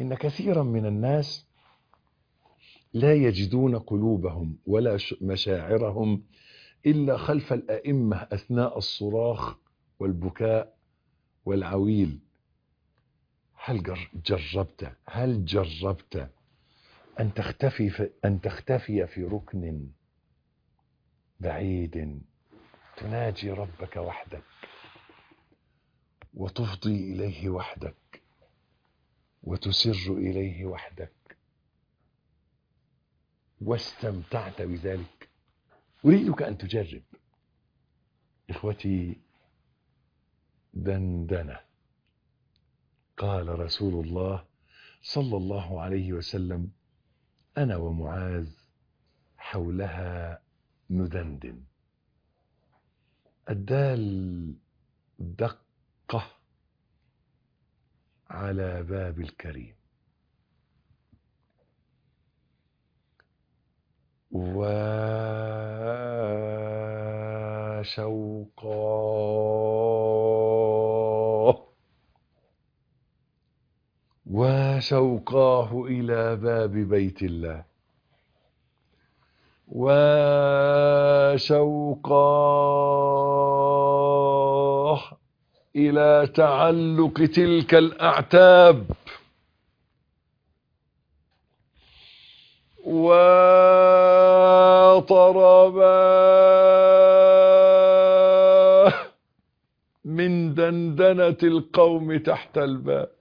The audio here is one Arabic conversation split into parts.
إن كثيرا من الناس لا يجدون قلوبهم ولا مشاعرهم إلا خلف الأئمة أثناء الصراخ والبكاء والعويل. هل جربت أن تختفي في ركن بعيد تناجي ربك وحدك وتفضي إليه وحدك وتسر إليه وحدك واستمتعت بذلك؟ أريدك أن تجرب إخوتي. دندنة. قال رسول الله صلى الله عليه وسلم: أنا ومعاذ حولها ندندن. الدال دقة على باب الكريم، وشوقاه إلى باب بيت الله، وشوقاه إلى تعلق تلك الأعتاب، وطرباه من دندنة القوم تحت الباب.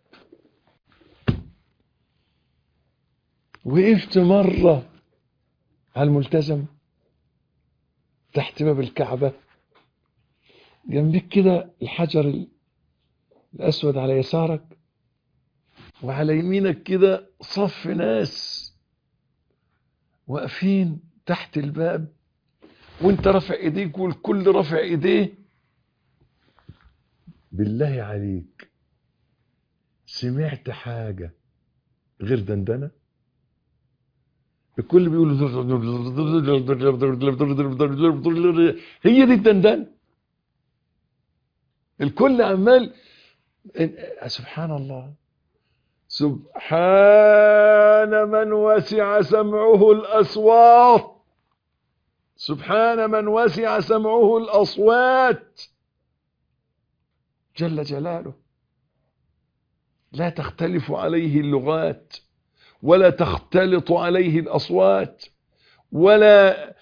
وقفت مرة على الملتزم تحت باب الكعبة، جنبك كده الحجر الأسود على يسارك، وعلى يمينك كده صف ناس واقفين تحت الباب، وانت رافع ايديك والكل رافع ايديه. بالله عليك سمعت حاجة غير دندنة؟ الكل بيقول هي دي الدندنة. الكل عمال. سبحان الله، سبحان من وسع سمعه الأصوات، سبحان من وسع سمعه الأصوات جل جلاله. لا تختلف عليه اللغات، ولا تختلط عليه الأصوات، ولا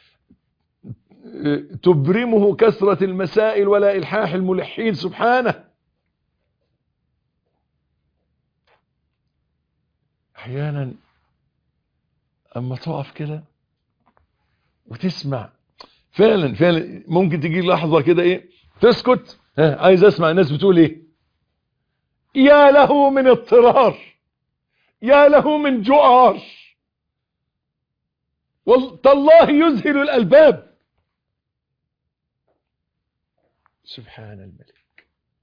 تبرمه كثرة المسائل ولا إلحاح الملحين سبحانه. أحيانا أما تقف كده وتسمع، فعلا ممكن تجي لحظة كده ايه تسكت، عايز اسمع الناس بتقول ايه. يا له من اضطرار، يا له من جؤار، والله يذهل الألباب. سبحان الملك.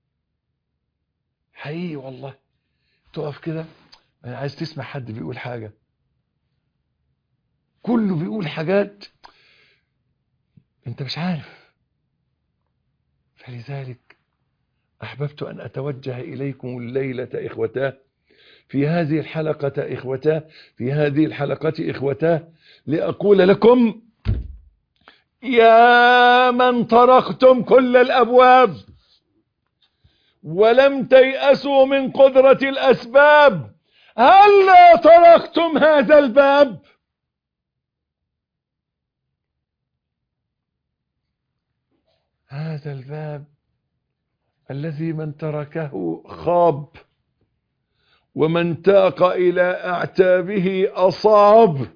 حقيقي والله تقف كده عايز تسمع حد بيقول حاجة، كله بيقول حاجات انت مش عارف. فلذلك أحببت أن أتوجه إليكم الليلة إخوتاه، في هذه الحلقة إخوتاه، في هذه الحلقة إخوتاه، لأقول لكم: يا من طرقتم كل الأبواب ولم تيأسوا من قدرة الأسباب، هلا طرقتم هذا الباب؟ هذا الباب الذي من تركه خاب، ومن تاق إلى أعتابه أصاب.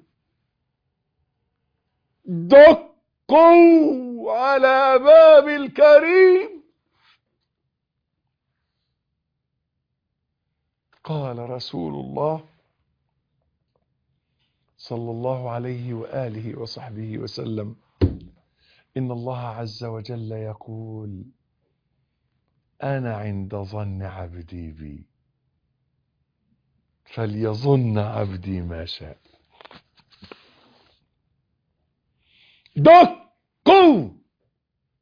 دقوا على باب الكريم. قال رسول الله صلى الله عليه وآله وصحبه وسلم: إن الله عز وجل يقول: أنا عند ظن عبدي بي، فليظن عبدي ما شاء.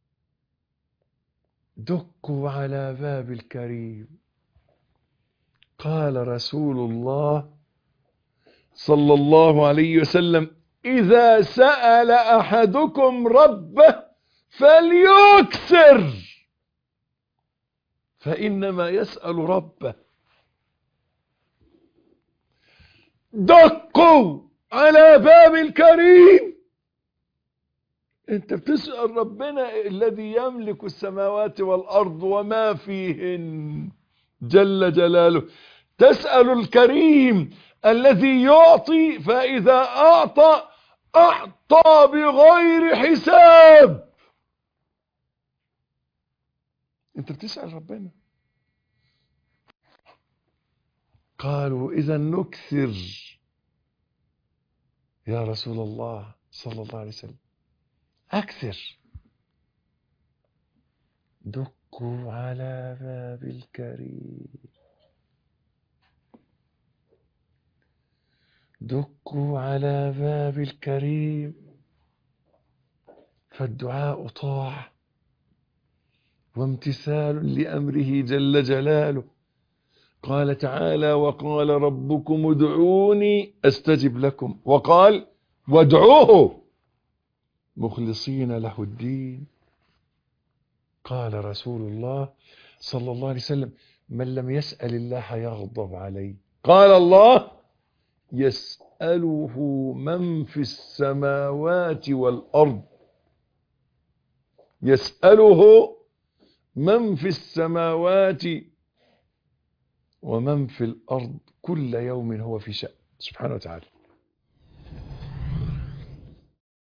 دقوا على باب الكريم. قال رسول الله صلى الله عليه وسلم: إذا سأل أحدكم ربه فليكثر، فإنما يسأل ربه. دقوا على باب الكريم. انت بتسأل ربنا الذي يملك السماوات والأرض وما فيهن جل جلاله، تسأل الكريم الذي يعطي، فإذا أعطى أعطى بغير حساب. انت بتسأل ربنا. قالوا: إذا نكثر يا رسول الله صلى الله عليه وسلم. أكثر. دقوا على باب الكريم، دقوا على باب الكريم، فالدعاء طاعة وامتثال لأمره جل جلاله. قال تعالى: وقال ربكم ادعوني أستجب لكم، وقال: وادعوه مخلصين له الدين. قال رسول الله صلى الله عليه وسلم: من لم يسأل الله يغضب عليه. قال الله: يسأله من في السماوات والأرض، يسأله من في السماوات ومن في الأرض كل يوم هو في شأن، سبحانه وتعالى.